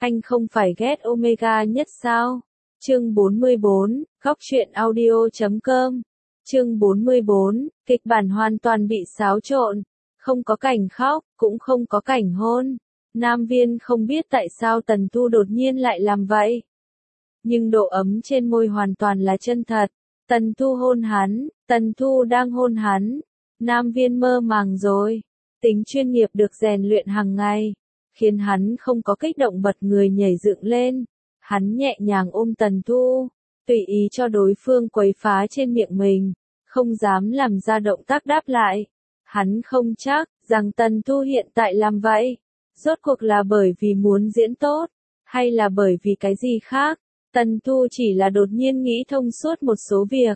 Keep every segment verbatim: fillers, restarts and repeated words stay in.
anh không phải ghét Omega nhất sao? Chương bốn mươi bốn, góc truyện audio chấm com. Chương bốn mươi bốn, kịch bản hoàn toàn bị xáo trộn, không có cảnh khóc, cũng không có cảnh hôn. Nam Viên không biết tại sao Tần Tu đột nhiên lại làm vậy. Nhưng độ ấm trên môi hoàn toàn là chân thật. Tần Tu hôn hắn, Tần Tu đang hôn hắn. Nam Viên mơ màng rồi. Tính chuyên nghiệp được rèn luyện hàng ngày, khiến hắn không có kích động bật người nhảy dựng lên. Hắn nhẹ nhàng ôm Tần Tu, tùy ý cho đối phương quấy phá trên miệng mình, không dám làm ra động tác đáp lại. Hắn không chắc rằng Tần Tu hiện tại làm vậy, rốt cuộc là bởi vì muốn diễn tốt, hay là bởi vì cái gì khác. Tần Tu chỉ là đột nhiên nghĩ thông suốt một số việc.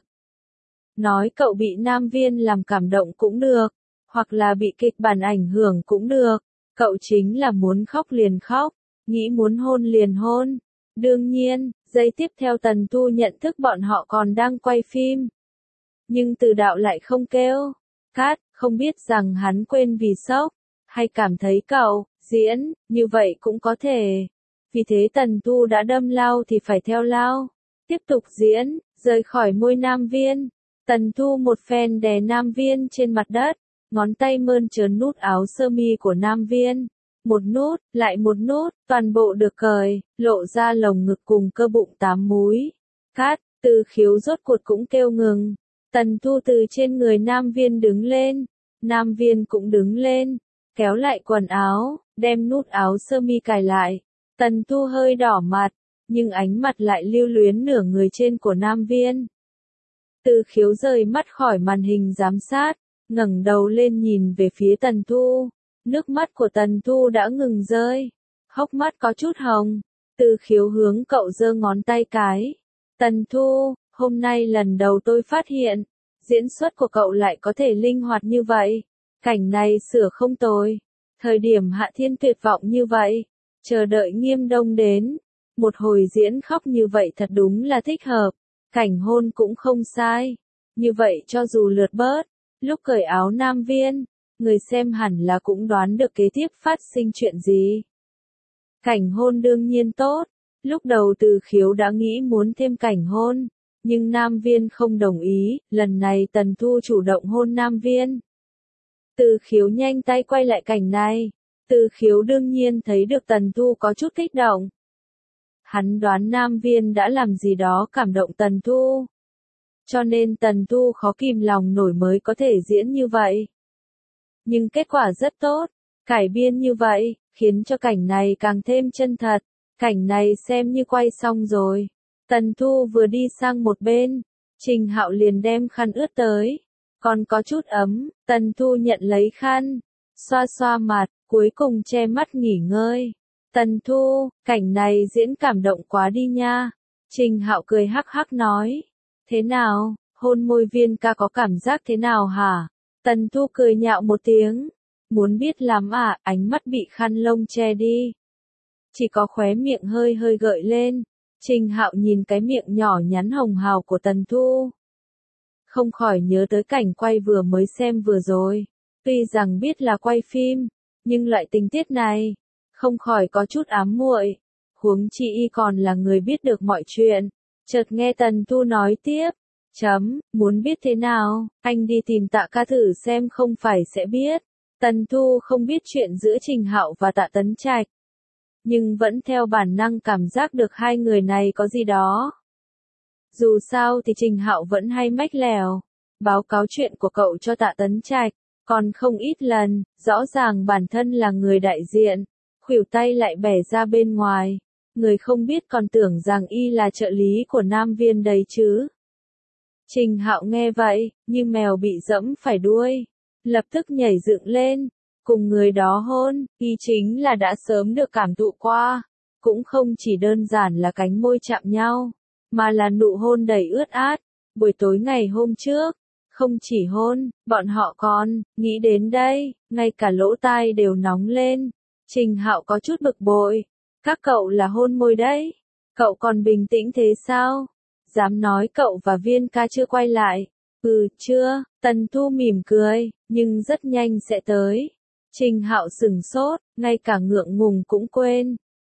Nói cậu bị Nam Viên làm cảm động cũng được, hoặc là bị kịch bản ảnh hưởng cũng được. Cậu chính là muốn khóc liền khóc, nghĩ muốn hôn liền hôn. Đương nhiên, giây tiếp theo Tần Tu nhận thức bọn họ còn đang quay phim. Nhưng Từ Đạo lại không kêu cắt, không biết rằng hắn quên vì sốc, hay cảm thấy cậu diễn như vậy cũng có thể. Vì thế Tần Tu đã đâm lao thì phải theo lao, tiếp tục diễn, rời khỏi môi Nam Viên. Tần Tu một phen đè Nam Viên trên mặt đất, ngón tay mơn trớn nút áo sơ mi của Nam Viên. Một nút, lại một nút, toàn bộ được cởi, lộ ra lồng ngực cùng cơ bụng tám múi. Cát, Từ Khiếu rốt cuộc cũng kêu ngừng. Tần Tu từ trên người Nam Viên đứng lên, Nam Viên cũng đứng lên, kéo lại quần áo, đem nút áo sơ mi cài lại. Tần Tu hơi đỏ mặt, nhưng ánh mặt lại lưu luyến nửa người trên của Nam Viên. Từ Khiếu rời mắt khỏi màn hình giám sát, ngẩng đầu lên nhìn về phía Tần Tu. Nước mắt của Tần Tu đã ngừng rơi, hốc mắt có chút hồng. Từ Khiếu hướng cậu giơ ngón tay cái. Tần Tu, hôm nay lần đầu tôi phát hiện, diễn xuất của cậu lại có thể linh hoạt như vậy. Cảnh này sửa không tồi. Thời điểm Hạ Thiên tuyệt vọng như vậy, chờ đợi Nghiêm Đông đến. Một hồi diễn khóc như vậy thật đúng là thích hợp. Cảnh hôn cũng không sai. Như vậy cho dù lượt bớt, lúc cởi áo Nam Viên, người xem hẳn là cũng đoán được kế tiếp phát sinh chuyện gì. Cảnh hôn đương nhiên tốt. Lúc đầu Từ Khiếu đã nghĩ muốn thêm cảnh hôn, nhưng Nam Viên không đồng ý. Lần này Tần Tu chủ động hôn Nam Viên. Từ Khiếu nhanh tay quay lại cảnh này. Từ Khiếu đương nhiên thấy được Tần Tu có chút kích động. Hắn đoán Nam Viên đã làm gì đó cảm động Tần Tu, cho nên Tần Tu khó kìm lòng nổi mới có thể diễn như vậy. Nhưng kết quả rất tốt, cải biên như vậy, khiến cho cảnh này càng thêm chân thật. Cảnh này xem như quay xong rồi. Tần Tu vừa đi sang một bên, Trình Hạo liền đem khăn ướt tới. Còn có chút ấm, Tần Tu nhận lấy khăn, xoa xoa mặt, cuối cùng che mắt nghỉ ngơi. Tần Tu, cảnh này diễn cảm động quá đi nha. Trình Hạo cười hắc hắc nói. Thế nào, hôn môi Viên ca có cảm giác thế nào hả? Tần Tu cười nhạo một tiếng. Muốn biết lắm à, ánh mắt bị khăn lông che đi. Chỉ có khóe miệng hơi hơi gợi lên. Trình Hạo nhìn cái miệng nhỏ nhắn hồng hào của Tần Tu, không khỏi nhớ tới cảnh quay vừa mới xem vừa rồi. Tuy rằng biết là quay phim, nhưng loại tình tiết này, không khỏi có chút ám muội. Huống chi y còn là người biết được mọi chuyện. Chợt nghe Tần Tu nói tiếp. Chấm, muốn biết thế nào, anh đi tìm Tạ ca thử xem không phải sẽ biết. Tần Tu không biết chuyện giữa Trình Hạo và Tạ Tấn Trạch, nhưng vẫn theo bản năng cảm giác được hai người này có gì đó. Dù sao thì Trình Hạo vẫn hay mách lèo, báo cáo chuyện của cậu cho Tạ Tấn Trạch, còn không ít lần, rõ ràng bản thân là người đại diện, khuỷu tay lại bẻ ra bên ngoài. Người không biết còn tưởng rằng y là trợ lý của Nam Viên đấy chứ. Trình Hạo nghe vậy, như mèo bị dẫm phải đuôi, lập tức nhảy dựng lên, cùng người đó hôn. Y chính là đã sớm được cảm thụ qua, cũng không chỉ đơn giản là cánh môi chạm nhau, mà là nụ hôn đầy ướt át. Buổi tối ngày hôm trước, không chỉ hôn, bọn họ còn nghĩ đến đây, ngay cả lỗ tai đều nóng lên. Trình Hạo có chút bực bội. Các cậu là hôn môi đấy, cậu còn bình tĩnh thế sao? Dám nói cậu và Viên ca chưa quay lại? Ừ, chưa. Tần Tu mỉm cười, nhưng rất nhanh sẽ tới. Trình Hạo sửng sốt, ngay cả ngượng ngùng cũng quên.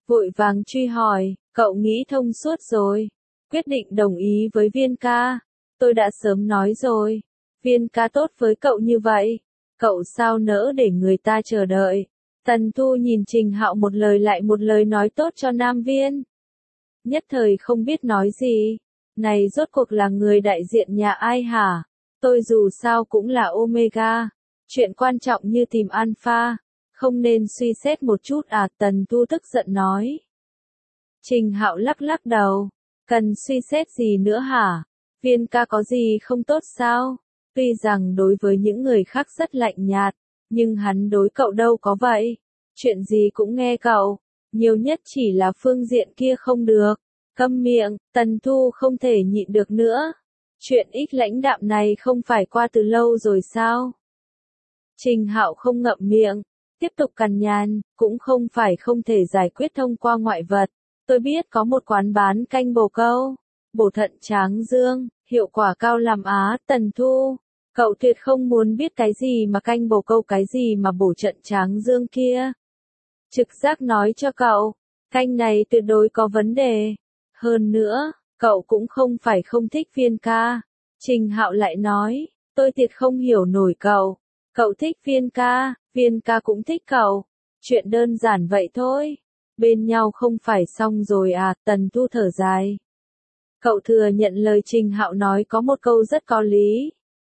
vội vàng truy hỏi, cậu nghĩ thông suốt rồi, quyết định đồng ý với Viên ca. Tôi đã sớm nói rồi, Viên ca tốt với cậu như vậy, cậu sao nỡ để người ta chờ đợi. Tần Thu nhìn Trình Hạo một lời lại một lời nói tốt cho Nam Viên. Nhất thời không biết nói gì, này rốt cuộc là người đại diện nhà ai hả? Tôi dù sao cũng là Omega, chuyện quan trọng như tìm Alpha, không nên suy xét một chút à? Tần Thu tức giận nói. Trình Hạo lắc lắc đầu, cần suy xét gì nữa hả? Viên ca có gì không tốt sao? Tuy rằng đối với những người khác rất lạnh nhạt, nhưng hắn đối cậu đâu có vậy. Chuyện gì cũng nghe cậu, nhiều nhất chỉ là phương diện kia không được. Câm miệng, Tần Thu không thể nhịn được nữa. Chuyện ít lãnh đạm này không phải qua từ lâu rồi sao? Trình Hạo không ngậm miệng, tiếp tục cằn nhằn, cũng không phải không thể giải quyết thông qua ngoại vật. Tôi biết có một quán bán canh bồ câu, bổ thận tráng dương, hiệu quả cao làm á. Tần Thu, cậu tuyệt không muốn biết cái gì mà canh bồ câu, cái gì mà bổ trận tráng dương kia. Trực giác nói cho cậu, canh này tuyệt đối có vấn đề. Hơn nữa, cậu cũng không phải không thích Viên ca. Trình Hạo lại nói, tôi thiệt không hiểu nổi cậu. Cậu thích Viên ca, Viên ca cũng thích cậu. Chuyện đơn giản vậy thôi. Bên nhau không phải xong rồi à? Tần Thu thở dài. Cậu thừa nhận lời Trình Hạo nói có một câu rất có lý.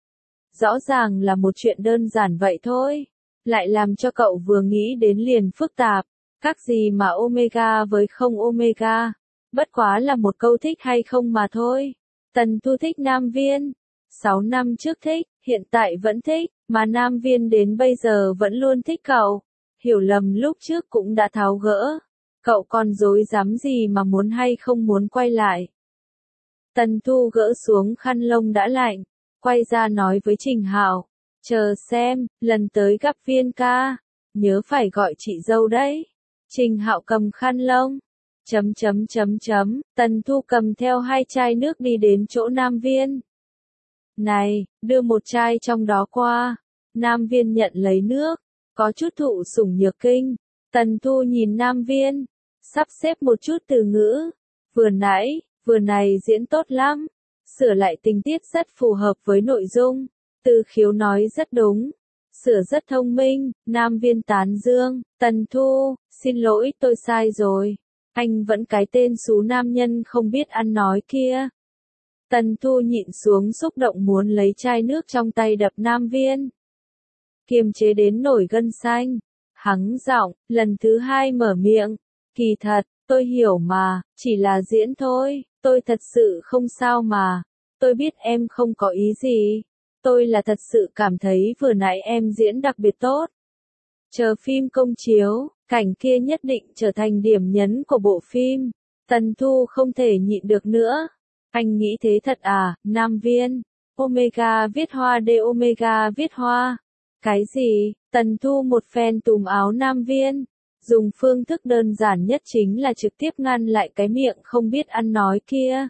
Rõ ràng là một chuyện đơn giản vậy thôi, lại làm cho cậu vừa nghĩ đến liền phức tạp. Các gì mà Omega với không Omega, bất quá là một câu thích hay không mà thôi. Tần Thu thích Nam Viên, sáu năm trước thích, hiện tại vẫn thích, mà Nam Viên đến bây giờ vẫn luôn thích cậu. Hiểu lầm lúc trước cũng đã tháo gỡ, cậu còn dối dám gì mà muốn hay không muốn quay lại. Tần Thu gỡ xuống khăn lông đã lạnh, quay ra nói với Trình Hạo, chờ xem, lần tới gặp Viên ca, nhớ phải gọi chị dâu đấy. Trình Hạo cầm khăn lông, chấm chấm chấm chấm, Tần Thu cầm theo hai chai nước đi đến chỗ Nam Viên. Này, đưa một chai trong đó qua. Nam Viên nhận lấy nước, có chút thụ sủng nhược kinh. Tần Thu nhìn Nam Viên, sắp xếp một chút từ ngữ. Vừa nãy, vừa này diễn tốt lắm, sửa lại tình tiết rất phù hợp với nội dung. Từ Khiếu nói rất đúng, sửa rất thông minh. Nam Viên tán dương. Tần Thu, xin lỗi tôi sai rồi. Anh vẫn cái tên xú nam nhân không biết ăn nói kia. Tần Thu nhịn xuống xúc động muốn lấy chai nước trong tay đập Nam Viên. Kiềm chế đến nổi gân xanh. Hắng giọng, lần thứ hai mở miệng. Kỳ thật, tôi hiểu mà, chỉ là diễn thôi, tôi thật sự không sao mà. Tôi biết em không có ý gì. Tôi là thật sự cảm thấy vừa nãy em diễn đặc biệt tốt. Chờ phim công chiếu, cảnh kia nhất định trở thành điểm nhấn của bộ phim. Tần Thu không thể nhịn được nữa. Anh nghĩ thế thật à? Nam Viên, Omega viết hoa de Omega viết hoa. Cái gì? Tần Thu một phen túm áo Nam Viên, dùng phương thức đơn giản nhất chính là trực tiếp ngăn lại cái miệng không biết ăn nói kia.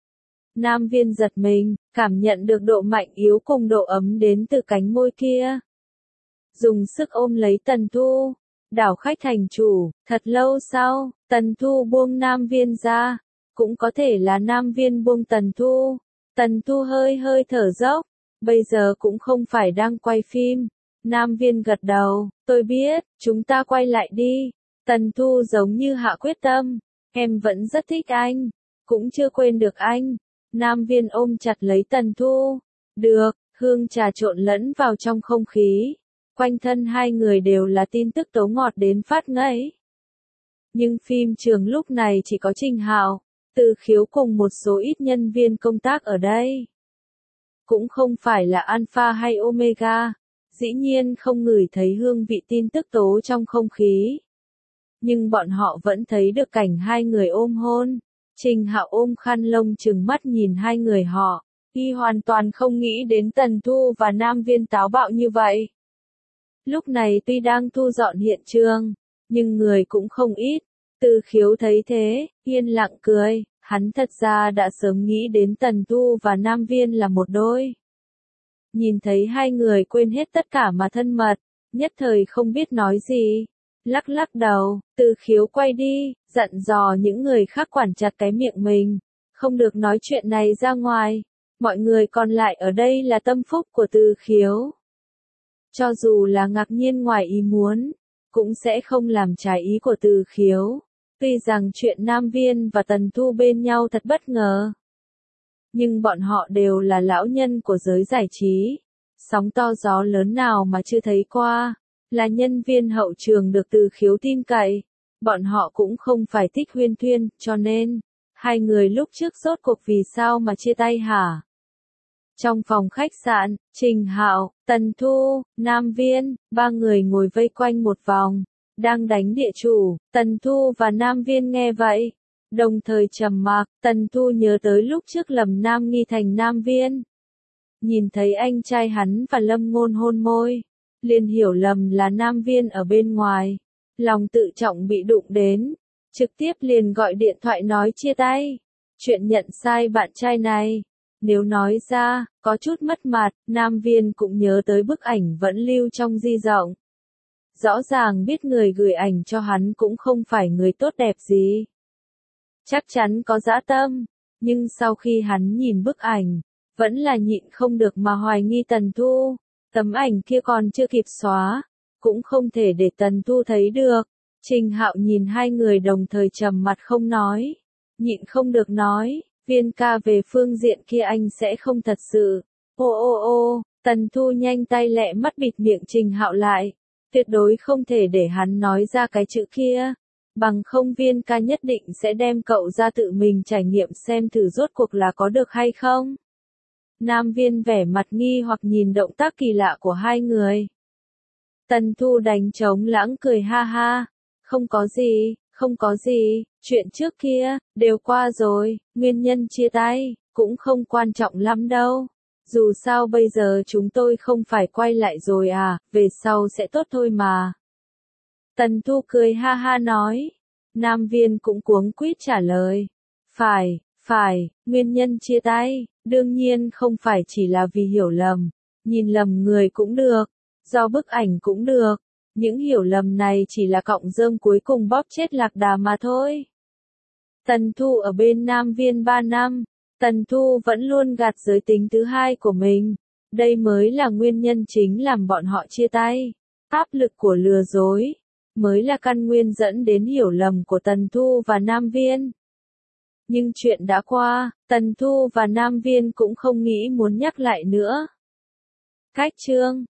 Nam Viên giật mình, cảm nhận được độ mạnh yếu cùng độ ấm đến từ cánh môi kia. Dùng sức ôm lấy Tần Thu, đảo khách thành chủ. Thật lâu sau, Tần Thu buông Nam Viên ra, cũng có thể là Nam Viên buông Tần Thu. Tần Thu hơi hơi thở dốc, bây giờ cũng không phải đang quay phim. Nam Viên gật đầu, tôi biết, chúng ta quay lại đi. Tần Thu giống như hạ quyết tâm, em vẫn rất thích anh, cũng chưa quên được anh. Nam Viên ôm chặt lấy Tần Thu. Được, hương trà trộn lẫn vào trong không khí. Quanh thân hai người đều là tin tức tố ngọt đến phát ngấy. Nhưng phim trường lúc này chỉ có Trình Hạo, Từ Khiếu cùng một số ít nhân viên công tác ở đây. Cũng không phải là Alpha hay Omega, dĩ nhiên không ngửi thấy hương vị tin tức tố trong không khí. Nhưng bọn họ vẫn thấy được cảnh hai người ôm hôn. Trình Hạo ôm khăn lông trừng mắt nhìn hai người họ, y hoàn toàn không nghĩ đến Tần Thu và Nam Viên táo bạo như vậy. Lúc này tuy đang thu dọn hiện trường, nhưng người cũng không ít. Từ Khiếu thấy thế, yên lặng cười, hắn thật ra đã sớm nghĩ đến Tần Thu và Nam Viên là một đôi. Nhìn thấy hai người quên hết tất cả mà thân mật, nhất thời không biết nói gì. Lắc lắc đầu, Từ Khiếu quay đi, dặn dò những người khác quản chặt cái miệng mình, không được nói chuyện này ra ngoài. Mọi người còn lại ở đây là tâm phúc của Từ Khiếu. Cho dù là ngạc nhiên ngoài ý muốn, cũng sẽ không làm trái ý của Từ Khiếu. Tuy rằng chuyện Nam Viên và Tần Thu bên nhau thật bất ngờ, nhưng bọn họ đều là lão nhân của giới giải trí. Sóng to gió lớn nào mà chưa thấy qua, là nhân viên hậu trường được Từ Khiếu tin cậy. Bọn họ cũng không phải thích Huyên Thuyên, cho nên, hai người lúc trước rốt cuộc vì sao mà chia tay hả? Trong phòng khách sạn, Trình Hạo, Tần Thu, Nam Viên, ba người ngồi vây quanh một vòng, đang đánh địa chủ. Tần Thu và Nam Viên nghe vậy, đồng thời trầm mặc. Tần Thu nhớ tới lúc trước Lâm Nam Nghi thành Nam Viên, nhìn thấy anh trai hắn và Lâm Ngôn hôn môi, liền hiểu lầm là Nam Viên ở bên ngoài, lòng tự trọng bị đụng đến, trực tiếp liền gọi điện thoại nói chia tay. Chuyện nhận sai bạn trai này, nếu nói ra, có chút mất mặt. Nam Viên cũng nhớ tới bức ảnh vẫn lưu trong di động. Rõ ràng biết người gửi ảnh cho hắn cũng không phải người tốt đẹp gì, chắc chắn có dã tâm, nhưng sau khi hắn nhìn bức ảnh, vẫn là nhịn không được mà hoài nghi Tần Thu. Tấm ảnh kia còn chưa kịp xóa, cũng không thể để Tần Thu thấy được. Trình Hạo nhìn hai người đồng thời trầm mặt không nói, nhịn không được nói, Viên ca về phương diện kia anh sẽ không thật sự. Ô ô ô, Tần Thu nhanh tay lẹ mắt bịt miệng Trình Hạo lại, tuyệt đối không thể để hắn nói ra cái chữ kia, bằng không Viên ca nhất định sẽ đem cậu ra tự mình trải nghiệm xem thử rốt cuộc là có được hay không. Nam Viên vẻ mặt nghi hoặc nhìn động tác kỳ lạ của hai người. Tần Thu đánh trống lãng cười ha ha, không có gì, không có gì, chuyện trước kia, đều qua rồi, nguyên nhân chia tay, cũng không quan trọng lắm đâu. Dù sao bây giờ chúng tôi không phải quay lại rồi à, về sau sẽ tốt thôi mà. Tần Thu cười ha ha nói. Nam Viên cũng cuống quýt trả lời. Phải, phải, nguyên nhân chia tay, đương nhiên không phải chỉ là vì hiểu lầm, nhìn lầm người cũng được, do bức ảnh cũng được. Những hiểu lầm này chỉ là cọng rơm cuối cùng bóp chết lạc đà mà thôi. Tần Thu ở bên Nam Viên ba năm, Tần Thu vẫn luôn gạt giới tính thứ hai của mình. Đây mới là nguyên nhân chính làm bọn họ chia tay. Áp lực của lừa dối mới là căn nguyên dẫn đến hiểu lầm của Tần Thu và Nam Viên. Nhưng chuyện đã qua, Tần Thu và Nam Viên cũng không nghĩ muốn nhắc lại nữa. Cách chương